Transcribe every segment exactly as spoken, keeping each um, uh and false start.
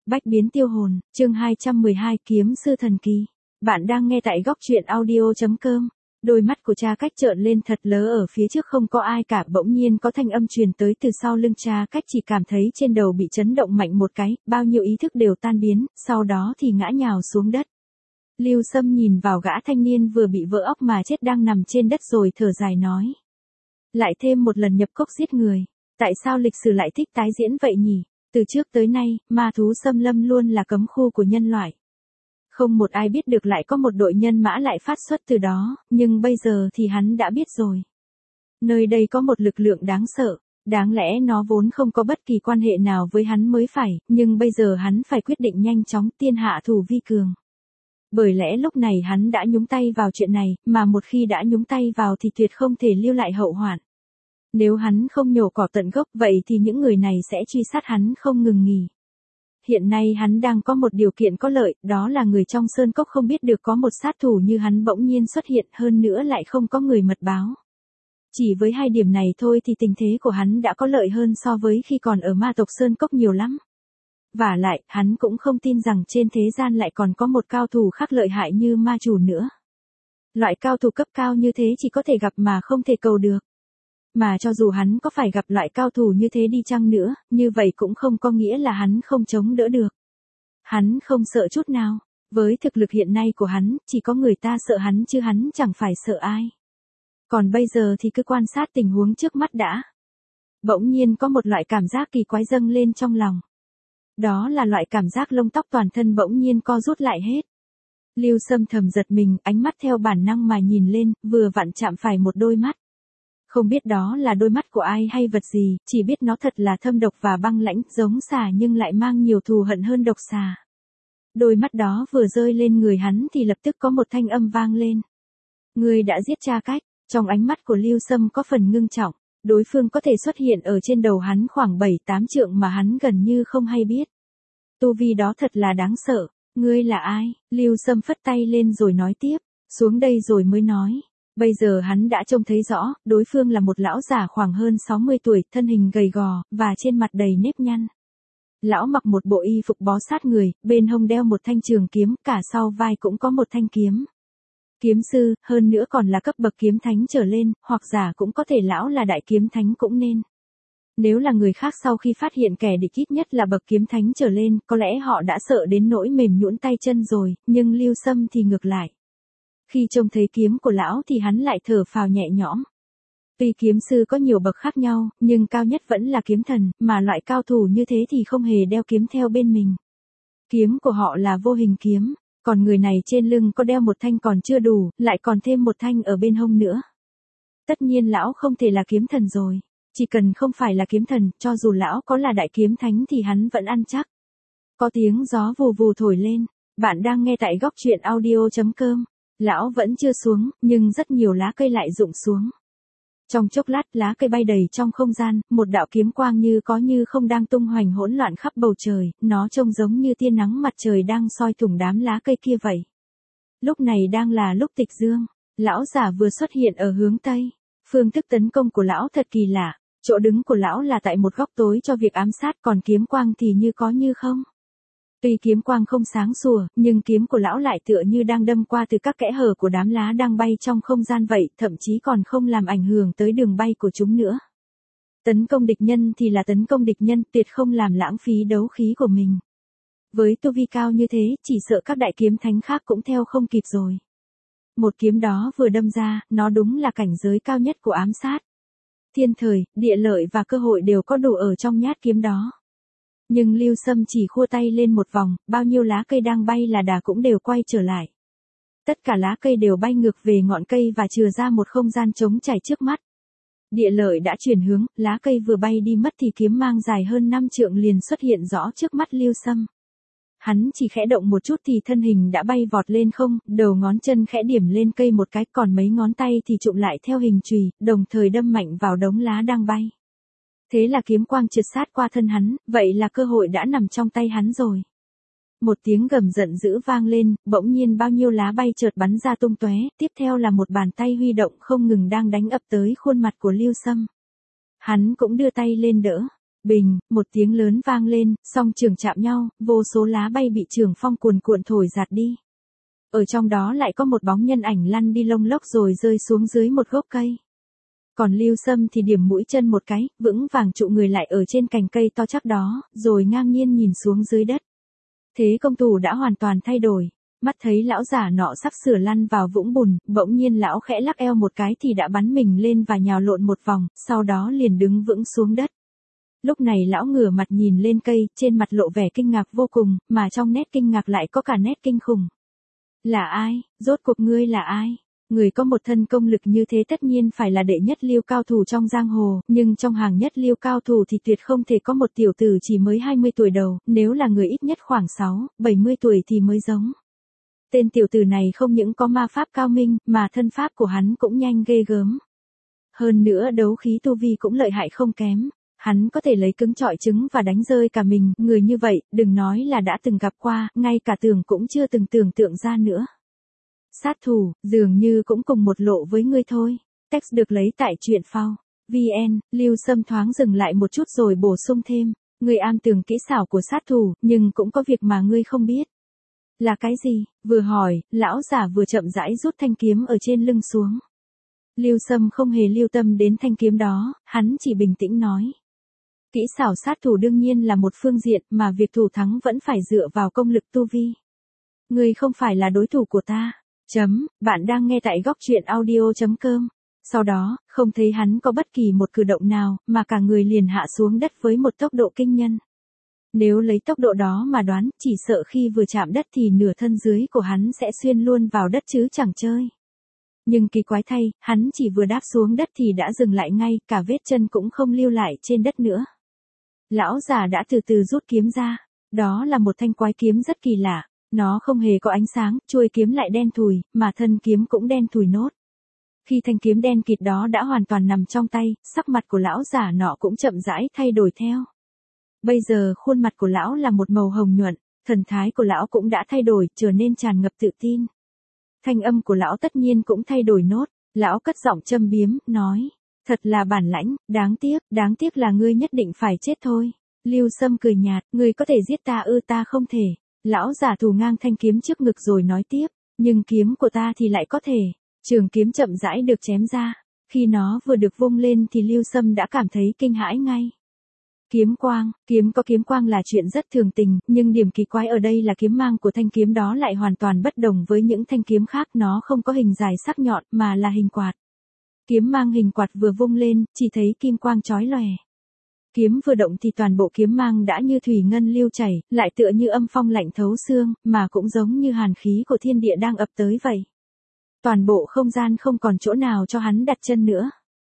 Bách biến tiêu hồn, chương hai trăm mười hai kiếm sư thần kỳ. Bạn đang nghe tại góc truyện audio chấm com. Đôi mắt của cha cách trợn lên thật lớ, ở phía trước không có ai cả, bỗng nhiên có thanh âm truyền tới từ sau lưng cha cách, chỉ cảm thấy trên đầu bị chấn động mạnh một cái, bao nhiêu ý thức đều tan biến, sau đó thì ngã nhào xuống đất. Lưu Sâm nhìn vào gã thanh niên vừa bị vỡ óc mà chết đang nằm trên đất rồi thở dài nói. Lại thêm một lần nhập cốc giết người, tại sao lịch sử lại thích tái diễn vậy nhỉ? Từ trước tới nay, ma thú xâm lâm luôn là cấm khu của nhân loại. Không một ai biết được lại có một đội nhân mã lại phát xuất từ đó, nhưng bây giờ thì hắn đã biết rồi. Nơi đây có một lực lượng đáng sợ, đáng lẽ nó vốn không có bất kỳ quan hệ nào với hắn mới phải, nhưng bây giờ hắn phải quyết định nhanh chóng, tiên hạ thủ vi cường. Bởi lẽ lúc này hắn đã nhúng tay vào chuyện này, mà một khi đã nhúng tay vào thì tuyệt không thể lưu lại hậu hoạn. Nếu hắn không nhổ cỏ tận gốc vậy thì những người này sẽ truy sát hắn không ngừng nghỉ. Hiện nay hắn đang có một điều kiện có lợi, đó là người trong sơn cốc không biết được có một sát thủ như hắn bỗng nhiên xuất hiện, hơn nữa lại không có người mật báo. Chỉ với hai điểm này thôi thì tình thế của hắn đã có lợi hơn so với khi còn ở ma tộc sơn cốc nhiều lắm. Vả lại, hắn cũng không tin rằng trên thế gian lại còn có một cao thủ khác lợi hại như ma chủ nữa. Loại cao thủ cấp cao như thế chỉ có thể gặp mà không thể cầu được. Mà cho dù hắn có phải gặp loại cao thủ như thế đi chăng nữa, như vậy cũng không có nghĩa là hắn không chống đỡ được. Hắn không sợ chút nào. Với thực lực hiện nay của hắn, chỉ có người ta sợ hắn chứ hắn chẳng phải sợ ai. Còn bây giờ thì cứ quan sát tình huống trước mắt đã. Bỗng nhiên có một loại cảm giác kỳ quái dâng lên trong lòng. Đó là loại cảm giác lông tóc toàn thân bỗng nhiên co rút lại hết. Lưu Sâm thầm giật mình, ánh mắt theo bản năng mà nhìn lên, vừa vặn chạm phải một đôi mắt. Không biết đó là đôi mắt của ai hay vật gì, chỉ biết nó thật là thâm độc và băng lãnh, giống xà nhưng lại mang nhiều thù hận hơn độc xà. Đôi mắt đó vừa rơi lên người hắn thì lập tức có một thanh âm vang lên. Ngươi đã giết cha cách. Trong ánh mắt của Lưu Sâm có phần ngưng trọng, đối phương có thể xuất hiện ở trên đầu hắn khoảng bảy tám trượng mà hắn gần như không hay biết. Tu vi đó thật là đáng sợ. Ngươi là ai? Lưu Sâm phất tay lên rồi nói tiếp, xuống đây rồi mới nói. Bây giờ hắn đã trông thấy rõ, đối phương là một lão già khoảng hơn sáu mươi tuổi, thân hình gầy gò, và trên mặt đầy nếp nhăn. Lão mặc một bộ y phục bó sát người, bên hông đeo một thanh trường kiếm, cả sau vai cũng có một thanh kiếm. Kiếm sư, hơn nữa còn là cấp bậc kiếm thánh trở lên, hoặc giả cũng có thể lão là đại kiếm thánh cũng nên. Nếu là người khác sau khi phát hiện kẻ địch ít nhất là bậc kiếm thánh trở lên, có lẽ họ đã sợ đến nỗi mềm nhũn tay chân rồi, nhưng Lưu Sâm thì ngược lại. Khi trông thấy kiếm của lão thì hắn lại thở phào nhẹ nhõm. Tuy kiếm sư có nhiều bậc khác nhau, nhưng cao nhất vẫn là kiếm thần, mà loại cao thủ như thế thì không hề đeo kiếm theo bên mình. Kiếm của họ là vô hình kiếm, còn người này trên lưng có đeo một thanh còn chưa đủ, lại còn thêm một thanh ở bên hông nữa. Tất nhiên lão không thể là kiếm thần rồi. Chỉ cần không phải là kiếm thần, cho dù lão có là đại kiếm thánh thì hắn vẫn ăn chắc. Có tiếng gió vù vù thổi lên. Bạn đang nghe tại góc truyện audio chấm com. Lão vẫn chưa xuống, nhưng rất nhiều lá cây lại rụng xuống. Trong chốc lát lá cây bay đầy trong không gian, một đạo kiếm quang như có như không đang tung hoành hỗn loạn khắp bầu trời, nó trông giống như tia nắng mặt trời đang soi thủng đám lá cây kia vậy. Lúc này đang là lúc tịch dương, lão giả vừa xuất hiện ở hướng Tây. Phương thức tấn công của lão thật kỳ lạ, chỗ đứng của lão là tại một góc tối cho việc ám sát, còn kiếm quang thì như có như không. Tuy kiếm quang không sáng sủa, nhưng kiếm của lão lại tựa như đang đâm qua từ các kẽ hở của đám lá đang bay trong không gian vậy, thậm chí còn không làm ảnh hưởng tới đường bay của chúng nữa. Tấn công địch nhân thì là tấn công địch nhân, tuyệt không làm lãng phí đấu khí của mình. Với tu vi cao như thế, chỉ sợ các đại kiếm thánh khác cũng theo không kịp rồi. Một kiếm đó vừa đâm ra, nó đúng là cảnh giới cao nhất của ám sát. Thiên thời, địa lợi và cơ hội đều có đủ ở trong nhát kiếm đó. Nhưng Lưu Sâm chỉ khua tay lên một vòng, bao nhiêu lá cây đang bay là đà cũng đều quay trở lại. Tất cả lá cây đều bay ngược về ngọn cây và chừa ra một không gian trống trải trước mắt. Địa lợi đã chuyển hướng, lá cây vừa bay đi mất thì kiếm mang dài hơn năm trượng liền xuất hiện rõ trước mắt Lưu Sâm. Hắn chỉ khẽ động một chút thì thân hình đã bay vọt lên không, đầu ngón chân khẽ điểm lên cây một cái, còn mấy ngón tay thì trụm lại theo hình chùy, đồng thời đâm mạnh vào đống lá đang bay. Thế là kiếm quang trượt sát qua thân hắn, vậy là cơ hội đã nằm trong tay hắn rồi. Một tiếng gầm giận dữ vang lên, bỗng nhiên bao nhiêu lá bay chợt bắn ra tung tóe, tiếp theo là một bàn tay huy động không ngừng đang đánh ập tới khuôn mặt của Lưu Sâm. Hắn cũng đưa tay lên đỡ. Bình, một tiếng lớn vang lên, song trường chạm nhau, vô số lá bay bị trường phong cuồn cuộn thổi giạt đi. Ở trong đó lại có một bóng nhân ảnh lăn đi lông lốc rồi rơi xuống dưới một gốc cây. Còn Lưu Sâm thì điểm mũi chân một cái, vững vàng trụ người lại ở trên cành cây to chắc đó, rồi ngang nhiên nhìn xuống dưới đất. Thế công thủ đã hoàn toàn thay đổi. Mắt thấy lão già nọ sắp sửa lăn vào vũng bùn, bỗng nhiên lão khẽ lắc eo một cái thì đã bắn mình lên và nhào lộn một vòng, sau đó liền đứng vững xuống đất. Lúc này lão ngửa mặt nhìn lên cây, trên mặt lộ vẻ kinh ngạc vô cùng, mà trong nét kinh ngạc lại có cả nét kinh khủng. Là ai? Rốt cuộc ngươi là ai? Người có một thân công lực như thế tất nhiên phải là đệ nhất lưu cao thủ trong giang hồ, nhưng trong hàng nhất lưu cao thủ thì tuyệt không thể có một tiểu tử chỉ mới hai mươi tuổi đầu, nếu là người ít nhất khoảng sáu, bảy mươi tuổi thì mới giống. Tên tiểu tử này không những có ma pháp cao minh, mà thân pháp của hắn cũng nhanh ghê gớm. Hơn nữa đấu khí tu vi cũng lợi hại không kém. Hắn có thể lấy cứng trọi trứng và đánh rơi cả mình, người như vậy, đừng nói là đã từng gặp qua, ngay cả tưởng cũng chưa từng tưởng tượng ra nữa. Sát thủ, dường như cũng cùng một lộ với ngươi thôi. Text được lấy tại truyện phao. vê en, Lưu Sâm thoáng dừng lại một chút rồi bổ sung thêm. Ngươi am tường kỹ xảo của sát thủ, nhưng cũng có việc mà ngươi không biết. Là cái gì? Vừa hỏi, lão giả vừa chậm rãi rút thanh kiếm ở trên lưng xuống. Lưu Sâm không hề lưu tâm đến thanh kiếm đó, hắn chỉ bình tĩnh nói. Kỹ xảo sát thủ đương nhiên là một phương diện, mà việc thủ thắng vẫn phải dựa vào công lực tu vi. Ngươi không phải là đối thủ của ta. Chấm, bạn đang nghe tại góc truyện audio chấm com. Sau đó, không thấy hắn có bất kỳ một cử động nào, mà cả người liền hạ xuống đất với một tốc độ kinh nhân. Nếu lấy tốc độ đó mà đoán, chỉ sợ khi vừa chạm đất thì nửa thân dưới của hắn sẽ xuyên luôn vào đất chứ chẳng chơi. Nhưng kỳ quái thay, hắn chỉ vừa đáp xuống đất thì đã dừng lại ngay, cả vết chân cũng không lưu lại trên đất nữa. Lão già đã từ từ rút kiếm ra. Đó là một thanh quái kiếm rất kỳ lạ. Nó không hề có ánh sáng, chuôi kiếm lại đen thùi, mà thân kiếm cũng đen thùi nốt. Khi thanh kiếm đen kịt đó đã hoàn toàn nằm trong tay, sắc mặt của lão già nọ cũng chậm rãi thay đổi theo. Bây giờ khuôn mặt của lão là một màu hồng nhuận, thần thái của lão cũng đã thay đổi, trở nên tràn ngập tự tin. Thanh âm của lão tất nhiên cũng thay đổi nốt, lão cất giọng châm biếm, nói. Thật là bản lãnh, đáng tiếc, đáng tiếc là ngươi nhất định phải chết thôi. Lưu Sâm cười nhạt, ngươi có thể giết ta ư? Ta không thể. Lão giả thủ ngang thanh kiếm trước ngực rồi nói tiếp, nhưng kiếm của ta thì lại có thể. Trường kiếm chậm rãi được chém ra, khi nó vừa được vung lên thì Lưu Sâm đã cảm thấy kinh hãi ngay. Kiếm quang, kiếm có kiếm quang là chuyện rất thường tình, nhưng điểm kỳ quái ở đây là kiếm mang của thanh kiếm đó lại hoàn toàn bất đồng với những thanh kiếm khác, nó không có hình dài sắc nhọn mà là hình quạt. Kiếm mang hình quạt vừa vung lên, chỉ thấy kim quang chói lòe. Kiếm vừa động thì toàn bộ kiếm mang đã như thủy ngân lưu chảy, lại tựa như âm phong lạnh thấu xương, mà cũng giống như hàn khí của thiên địa đang ập tới vậy. Toàn bộ không gian không còn chỗ nào cho hắn đặt chân nữa.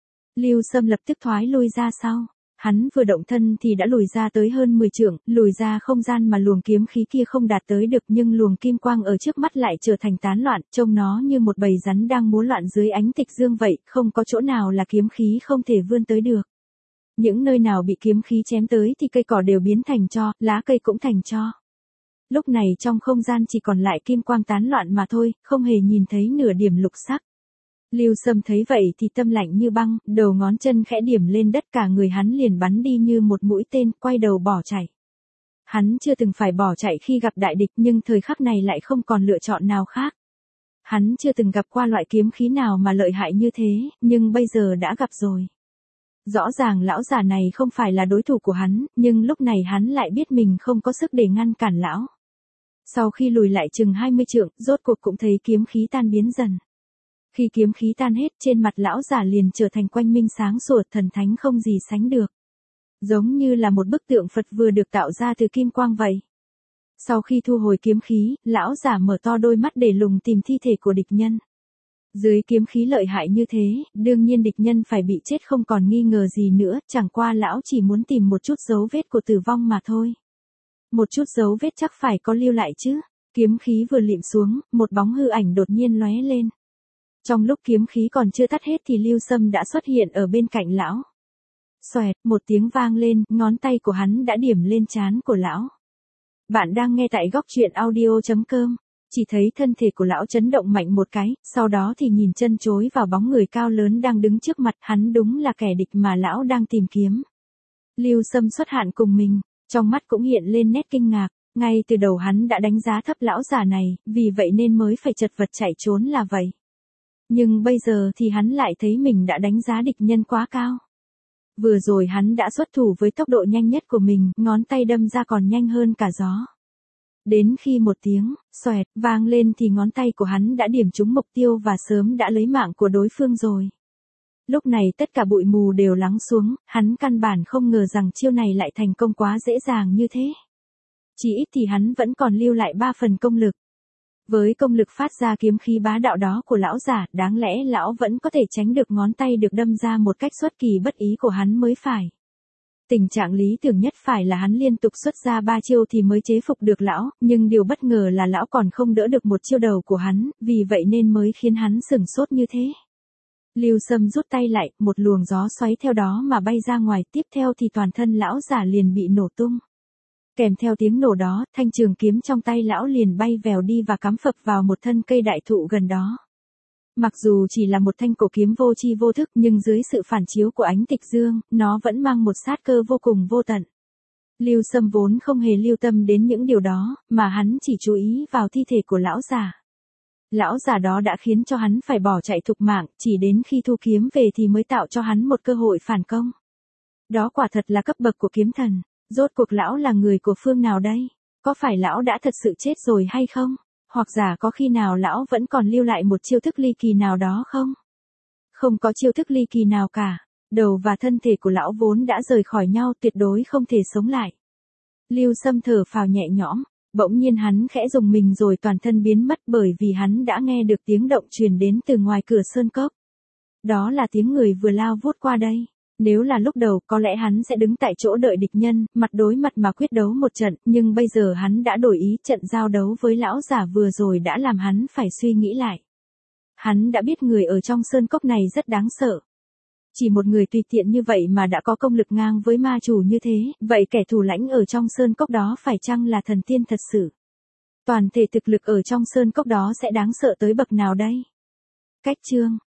Lưu Sâm lập tức thoái lui ra sau. Hắn vừa động thân thì đã lùi ra tới hơn mười trượng, lùi ra không gian mà luồng kiếm khí kia không đạt tới được, nhưng luồng kim quang ở trước mắt lại trở thành tán loạn, trông nó như một bầy rắn đang múa loạn dưới ánh tịch dương vậy, không có chỗ nào là kiếm khí không thể vươn tới được. Những nơi nào bị kiếm khí chém tới thì cây cỏ đều biến thành tro, lá cây cũng thành tro. Lúc này trong không gian chỉ còn lại kim quang tán loạn mà thôi, không hề nhìn thấy nửa điểm lục sắc. Lưu Sâm thấy vậy thì tâm lạnh như băng, đầu ngón chân khẽ điểm lên đất, cả người hắn liền bắn đi như một mũi tên, quay đầu bỏ chạy. Hắn chưa từng phải bỏ chạy khi gặp đại địch, nhưng thời khắc này lại không còn lựa chọn nào khác. Hắn chưa từng gặp qua loại kiếm khí nào mà lợi hại như thế, nhưng bây giờ đã gặp rồi. Rõ ràng lão già này không phải là đối thủ của hắn, nhưng lúc này hắn lại biết mình không có sức để ngăn cản lão. Sau khi lùi lại chừng hai mươi trượng, rốt cuộc cũng thấy kiếm khí tan biến dần. Khi kiếm khí tan hết, trên mặt lão già liền trở thành quanh minh sáng sủa, thần thánh không gì sánh được. Giống như là một bức tượng Phật vừa được tạo ra từ kim quang vậy. Sau khi thu hồi kiếm khí, lão già mở to đôi mắt để lùng tìm thi thể của địch nhân. Dưới kiếm khí lợi hại như thế, đương nhiên địch nhân phải bị chết không còn nghi ngờ gì nữa, chẳng qua lão chỉ muốn tìm một chút dấu vết của tử vong mà thôi. Một chút dấu vết chắc phải có lưu lại chứ. Kiếm khí vừa lịm xuống, một bóng hư ảnh đột nhiên lóe lên. Trong lúc kiếm khí còn chưa tắt hết thì Lưu Sâm đã xuất hiện ở bên cạnh lão. Xoẹt, một tiếng vang lên, ngón tay của hắn đã điểm lên trán của lão. Bạn đang nghe tại góc truyện audio chấm com. Chỉ thấy thân thể của lão chấn động mạnh một cái, sau đó thì nhìn chân chối vào bóng người cao lớn đang đứng trước mặt, hắn đúng là kẻ địch mà lão đang tìm kiếm. Lưu Sâm xuất hạn cùng mình, trong mắt cũng hiện lên nét kinh ngạc, ngay từ đầu hắn đã đánh giá thấp lão già này, vì vậy nên mới phải chật vật chạy trốn là vậy. Nhưng bây giờ thì hắn lại thấy mình đã đánh giá địch nhân quá cao. Vừa rồi hắn đã xuất thủ với tốc độ nhanh nhất của mình, ngón tay đâm ra còn nhanh hơn cả gió. Đến khi một tiếng, xoẹt, vang lên thì ngón tay của hắn đã điểm trúng mục tiêu và sớm đã lấy mạng của đối phương rồi. Lúc này tất cả bụi mù đều lắng xuống, hắn căn bản không ngờ rằng chiêu này lại thành công quá dễ dàng như thế. Chỉ ít thì hắn vẫn còn lưu lại ba phần công lực. Với công lực phát ra kiếm khí bá đạo đó của lão giả, đáng lẽ lão vẫn có thể tránh được ngón tay được đâm ra một cách xuất kỳ bất ý của hắn mới phải. Tình trạng lý tưởng nhất phải là hắn liên tục xuất ra ba chiêu thì mới chế phục được lão, nhưng điều bất ngờ là lão còn không đỡ được một chiêu đầu của hắn, vì vậy nên mới khiến hắn sửng sốt như thế. Lưu Sâm rút tay lại, một luồng gió xoáy theo đó mà bay ra ngoài, tiếp theo thì toàn thân lão giả liền bị nổ tung. Kèm theo tiếng nổ đó, thanh trường kiếm trong tay lão liền bay vèo đi và cắm phập vào một thân cây đại thụ gần đó. Mặc dù chỉ là một thanh cổ kiếm vô tri vô thức nhưng dưới sự phản chiếu của ánh tịch dương, nó vẫn mang một sát cơ vô cùng vô tận. Lưu Sâm vốn không hề lưu tâm đến những điều đó, mà hắn chỉ chú ý vào thi thể của lão già. Lão già đó đã khiến cho hắn phải bỏ chạy thục mạng, chỉ đến khi thu kiếm về thì mới tạo cho hắn một cơ hội phản công. Đó quả thật là cấp bậc của kiếm thần. Rốt cuộc lão là người của phương nào đây? Có phải lão đã thật sự chết rồi hay không? Hoặc giả có khi nào lão vẫn còn lưu lại một chiêu thức ly kỳ nào đó không? Không có chiêu thức ly kỳ nào cả. Đầu và thân thể của lão vốn đã rời khỏi nhau, tuyệt đối không thể sống lại. Lưu Sâm thở phào nhẹ nhõm, bỗng nhiên hắn khẽ rùng mình rồi toàn thân biến mất bởi vì hắn đã nghe được tiếng động truyền đến từ ngoài cửa sơn cốc. Đó là tiếng người vừa lao vút qua đây. Nếu là lúc đầu có lẽ hắn sẽ đứng tại chỗ đợi địch nhân, mặt đối mặt mà quyết đấu một trận, nhưng bây giờ hắn đã đổi ý, trận giao đấu với lão giả vừa rồi đã làm hắn phải suy nghĩ lại. Hắn đã biết người ở trong sơn cốc này rất đáng sợ. Chỉ một người tùy tiện như vậy mà đã có công lực ngang với ma chủ như thế, vậy kẻ thủ lãnh ở trong sơn cốc đó phải chăng là thần tiên thật sự? Toàn thể thực lực ở trong sơn cốc đó sẽ đáng sợ tới bậc nào đây? Cách chương